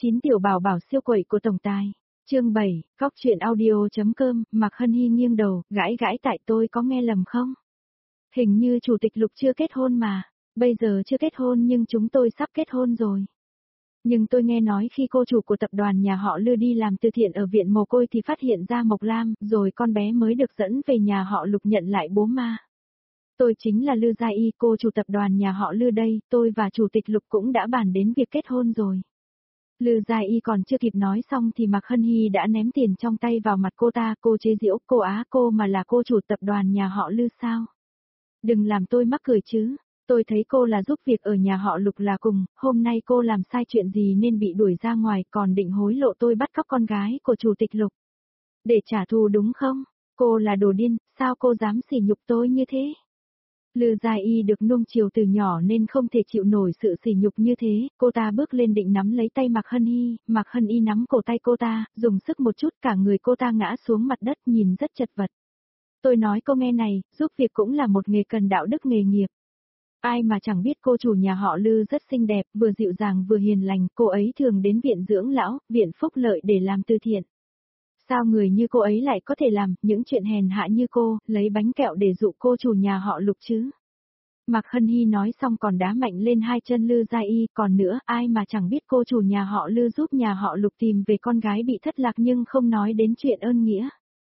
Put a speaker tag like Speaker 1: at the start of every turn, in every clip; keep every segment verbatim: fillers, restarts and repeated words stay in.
Speaker 1: Chín tiểu bảo bảo siêu quậy của tổng tài. Chương bảy, Cóc truyện audio.com, Mạc Hân Hi nghiêng đầu, gãi gãi tại tôi có nghe lầm không? Hình như chủ tịch Lục chưa kết hôn mà, bây giờ chưa kết hôn nhưng chúng tôi sắp kết hôn rồi. Nhưng tôi nghe nói khi cô chủ của tập đoàn nhà họ Lư đi làm từ thiện ở viện mồ côi thì phát hiện ra Mộc Lam, rồi con bé mới được dẫn về nhà họ Lục nhận lại bố ma. Tôi chính là Lư Gia Y, cô chủ tập đoàn nhà họ Lư đây, tôi và chủ tịch Lục cũng đã bàn đến việc kết hôn rồi. Lư Gia Y còn chưa kịp nói xong thì Mạc Hân Hi đã ném tiền trong tay vào mặt cô ta, cô chế giễu, cô á cô mà là cô chủ tập đoàn nhà họ Lư sao? Đừng làm tôi mắc cười chứ, tôi thấy cô là giúp việc ở nhà họ Lục là cùng, hôm nay cô làm sai chuyện gì nên bị đuổi ra ngoài còn định hối lộ tôi bắt cóc con gái của chủ tịch Lục. Để trả thù đúng không? Cô là đồ điên, sao cô dám sỉ nhục tôi như thế? Lư Gia Y được nuông chiều từ nhỏ nên không thể chịu nổi sự sỉ nhục như thế, cô ta bước lên định nắm lấy tay Mạc Hân Hi, Mạc Hân Hi nắm cổ tay cô ta, dùng sức một chút cả người cô ta ngã xuống mặt đất nhìn rất chật vật. Tôi nói cô nghe này, giúp việc cũng là một nghề cần đạo đức nghề nghiệp. Ai mà chẳng biết cô chủ nhà họ Lư rất xinh đẹp, vừa dịu dàng vừa hiền lành, cô ấy thường đến viện dưỡng lão, viện phúc lợi để làm từ thiện. Sao người như cô ấy lại có thể làm những chuyện hèn hạ như cô, lấy bánh kẹo để dụ cô chủ nhà họ Lục chứ? Mạc Hân Hi nói xong còn đá mạnh lên hai chân Lư Gia Y, còn nữa, ai mà chẳng biết cô chủ nhà họ Lư giúp nhà họ Lục tìm về con gái bị thất lạc nhưng không nói đến chuyện ơn nghĩa.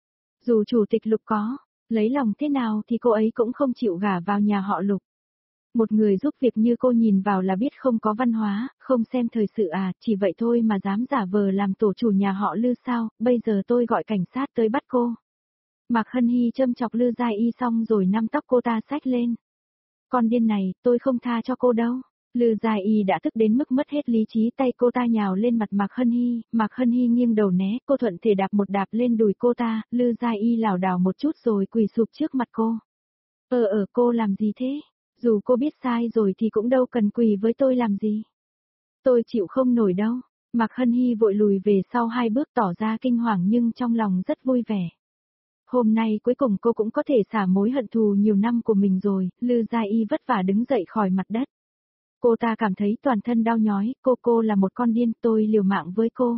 Speaker 1: Dù chủ tịch Lục có lấy lòng thế nào thì cô ấy cũng không chịu gả vào nhà họ Lục. Một người giúp việc như cô nhìn vào là biết không có văn hóa, không xem thời sự à, chỉ vậy thôi mà dám giả vờ làm tổ chủ nhà họ Lư sao, bây giờ tôi gọi cảnh sát tới bắt cô. Mạc Hân Hi châm chọc Lư Gia Y xong rồi nắm tóc cô ta xách lên. Con điên này, tôi không tha cho cô đâu. Lư Gia Y đã tức đến mức mất hết lý trí, tay cô ta nhào lên mặt Mạc Hân Hi, Mạc Hân Hi nghiêng đầu né, cô thuận thể đạp một đạp lên đùi cô ta, Lư Gia Y lảo đảo một chút rồi quỳ sụp trước mặt cô. Ờ ờ cô làm gì thế? Dù cô biết sai rồi thì cũng đâu cần quỳ với tôi làm gì. Tôi chịu không nổi đâu. Mạc Hân Hi vội lùi về sau hai bước tỏ ra kinh hoàng nhưng trong lòng rất vui vẻ. Hôm nay cuối cùng cô cũng có thể xả mối hận thù nhiều năm của mình rồi, Lư Gia Y vất vả đứng dậy khỏi mặt đất. Cô ta cảm thấy toàn thân đau nhói, cô cô là một con điên, tôi liều mạng với cô.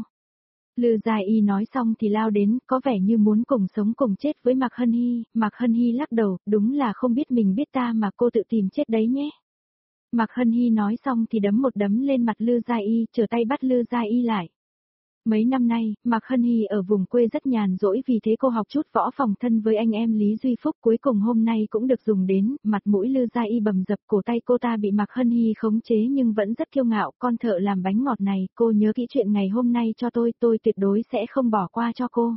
Speaker 1: Lư Gia Y nói xong thì lao đến, có vẻ như muốn cùng sống cùng chết với Mạc Hân Hi, Mạc Hân Hi lắc đầu, đúng là không biết mình biết ta mà cô tự tìm chết đấy nhé. Mạc Hân Hi nói xong thì đấm một đấm lên mặt Lư Gia Y, trở tay bắt Lư Gia Y lại. Mấy năm nay, Mạc Hân Hi ở vùng quê rất nhàn rỗi vì thế cô học chút võ phòng thân với anh em Lý Duy Phúc cuối cùng hôm nay cũng được dùng đến, mặt mũi Lư Gia Y bầm dập cổ tay cô ta bị Mạc Hân Hi khống chế nhưng vẫn rất kiêu ngạo, con thợ làm bánh ngọt này, cô nhớ kỹ chuyện ngày hôm nay cho tôi, tôi tuyệt đối sẽ không bỏ qua cho cô.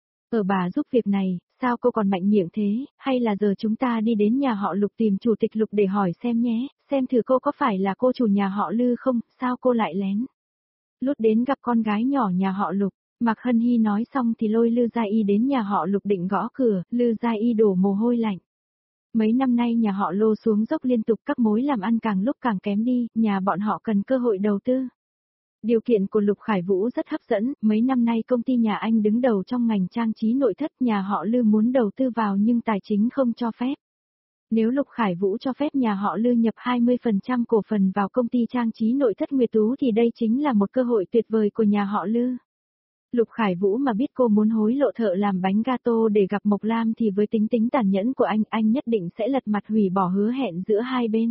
Speaker 1: Ở bà giúp việc này, sao cô còn mạnh miệng thế, hay là giờ chúng ta đi đến nhà họ Lục tìm chủ tịch Lục để hỏi xem nhé, xem thử cô có phải là cô chủ nhà họ Lư không, sao cô lại lén lút đến gặp con gái nhỏ nhà họ Lục. Mạc Hân Hi nói xong thì lôi Lư Gia Y đến nhà họ Lục định gõ cửa, Lư Gia Y đổ mồ hôi lạnh. Mấy năm nay nhà họ Lô xuống dốc liên tục, các mối làm ăn càng lúc càng kém đi, nhà bọn họ cần cơ hội đầu tư. Điều kiện của Lục Khải Vũ rất hấp dẫn, mấy năm nay công ty nhà anh đứng đầu trong ngành trang trí nội thất, nhà họ Lư muốn đầu tư vào nhưng tài chính không cho phép. Nếu Lục Khải Vũ cho phép nhà họ Lư nhập hai mươi phần trăm cổ phần vào công ty trang trí nội thất Nguyệt Tú thì đây chính là một cơ hội tuyệt vời của nhà họ Lư. Lục Khải Vũ mà biết cô muốn hối lộ thợ làm bánh gato để gặp Mộc Lam thì với tính tính tàn nhẫn của anh, anh nhất định sẽ lật mặt hủy bỏ hứa hẹn giữa hai bên.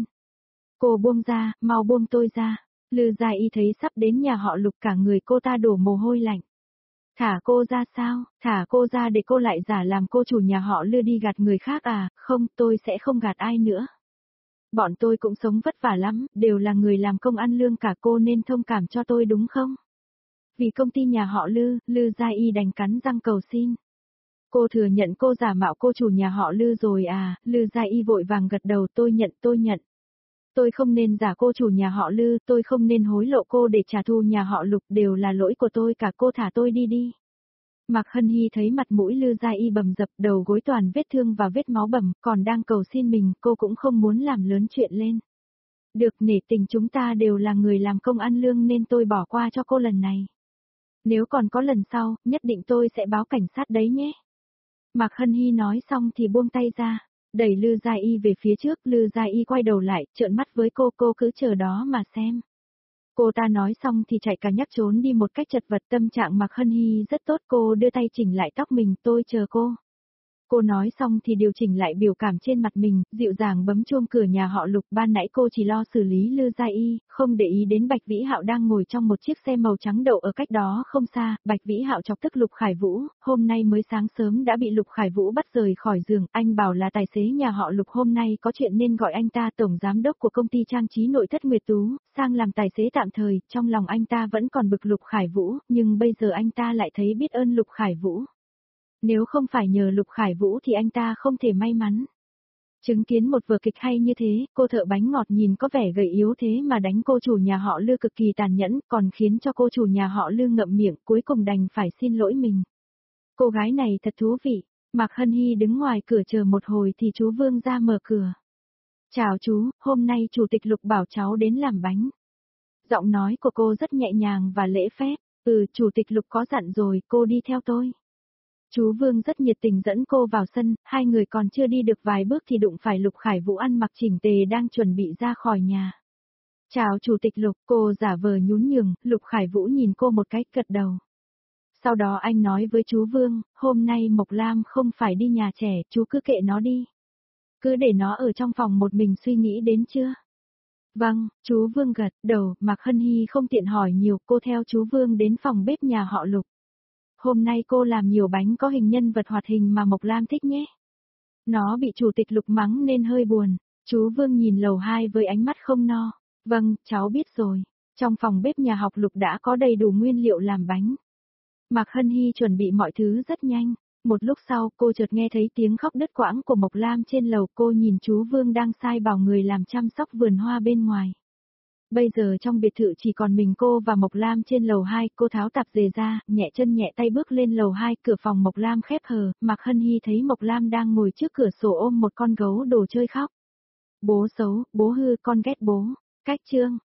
Speaker 1: Cô buông ra, mau buông tôi ra. Lư Gia Y thấy sắp đến nhà họ Lục cả người cô ta đổ mồ hôi lạnh. Thả cô ra sao, thả cô ra để cô lại giả làm cô chủ nhà họ Lư đi gạt người khác à, không, tôi sẽ không gạt ai nữa. Bọn tôi cũng sống vất vả lắm, đều là người làm công ăn lương cả, cô nên thông cảm cho tôi đúng không? Vì công ty nhà họ Lư, Lư Gia Y đành cắn răng cầu xin. Cô thừa nhận cô giả mạo cô chủ nhà họ Lư rồi à, Lư Gia Y vội vàng gật đầu, tôi nhận, tôi nhận. Tôi không nên giả cô chủ nhà họ Lư, tôi không nên hối lộ cô để trả thù nhà họ Lục, đều là lỗi của tôi cả, cô thả tôi đi đi. Mạc Hân Hi thấy mặt mũi Lư Gia Y bầm dập, đầu gối toàn vết thương và vết máu bầm, còn đang cầu xin mình, cô cũng không muốn làm lớn chuyện lên. Được, nể tình chúng ta đều là người làm công ăn lương nên tôi bỏ qua cho cô lần này. Nếu còn có lần sau, nhất định tôi sẽ báo cảnh sát đấy nhé. Mạc Hân Hi nói xong thì buông tay ra, đẩy Lư Gia Y về phía trước, Lư Gia Y quay đầu lại, trợn mắt với cô, cô cứ chờ đó mà xem. Cô ta nói xong thì chạy cả nhắc trốn đi một cách chật vật, tâm trạng Mạc Hân Hy rất tốt, cô đưa tay chỉnh lại tóc mình, tôi chờ cô. Cô nói xong thì điều chỉnh lại biểu cảm trên mặt mình, dịu dàng bấm chuông cửa nhà họ Lục. Ban nãy cô chỉ lo xử lý Lư Gia Y, không để ý đến Bạch Vĩ Hạo đang ngồi trong một chiếc xe màu trắng đậu ở cách đó không xa. Bạch Vĩ Hạo chọc tức Lục Khải Vũ, hôm nay mới sáng sớm đã bị Lục Khải Vũ bắt rời khỏi giường, anh bảo là tài xế nhà họ Lục hôm nay có chuyện nên gọi anh ta, tổng giám đốc của công ty trang trí nội thất Nguyệt Tú, sang làm tài xế tạm thời. Trong lòng anh ta vẫn còn bực Lục Khải Vũ, nhưng bây giờ anh ta lại thấy biết ơn Lục Khải Vũ. Nếu không phải nhờ Lục Khải Vũ thì anh ta không thể may mắn. Chứng kiến một vở kịch hay như thế, cô thợ bánh ngọt nhìn có vẻ gầy yếu thế mà đánh cô chủ nhà họ Lư cực kỳ tàn nhẫn, còn khiến cho cô chủ nhà họ Lư ngậm miệng, cuối cùng đành phải xin lỗi mình. Cô gái này thật thú vị. Mạc Hân Hy đứng ngoài cửa chờ một hồi thì chú Vương ra mở cửa. Chào chú, hôm nay chủ tịch Lục bảo cháu đến làm bánh. Giọng nói của cô rất nhẹ nhàng và lễ phép. Ừ, chủ tịch Lục có dặn rồi, cô đi theo tôi. Chú Vương rất nhiệt tình dẫn cô vào sân, hai người còn chưa đi được vài bước thì đụng phải Lục Khải Vũ ăn mặc chỉnh tề đang chuẩn bị ra khỏi nhà. Chào chủ tịch Lục, cô giả vờ nhún nhường, Lục Khải Vũ nhìn cô một cái, gật đầu. Sau đó anh nói với chú Vương, hôm nay Mộc Lam không phải đi nhà trẻ, chú cứ kệ nó đi. Cứ để nó ở trong phòng một mình suy nghĩ đến chưa? Vâng, chú Vương gật đầu. Mạc Hân Hy không tiện hỏi nhiều, cô theo chú Vương đến phòng bếp nhà họ Lục. Hôm nay cô làm nhiều bánh có hình nhân vật hoạt hình mà Mộc Lam thích nhé. Nó bị chủ tịch Lục mắng nên hơi buồn. Chú Vương nhìn lầu hai với ánh mắt không no. Vâng, cháu biết rồi. Trong phòng bếp nhà học Lục đã có đầy đủ nguyên liệu làm bánh. Mạc Hân Hy chuẩn bị mọi thứ rất nhanh. Một lúc sau cô chợt nghe thấy tiếng khóc đứt quãng của Mộc Lam trên lầu. Cô nhìn chú Vương đang sai bảo người làm chăm sóc vườn hoa bên ngoài. Bây giờ trong biệt thự chỉ còn mình cô và Mộc Lam trên lầu hai, cô tháo tạp dề ra, nhẹ chân nhẹ tay bước lên lầu hai, cửa phòng Mộc Lam khép hờ, Mạc Hân Hy thấy Mộc Lam đang ngồi trước cửa sổ ôm một con gấu đồ chơi khóc. Bố xấu, bố hư, con ghét bố. Cách chương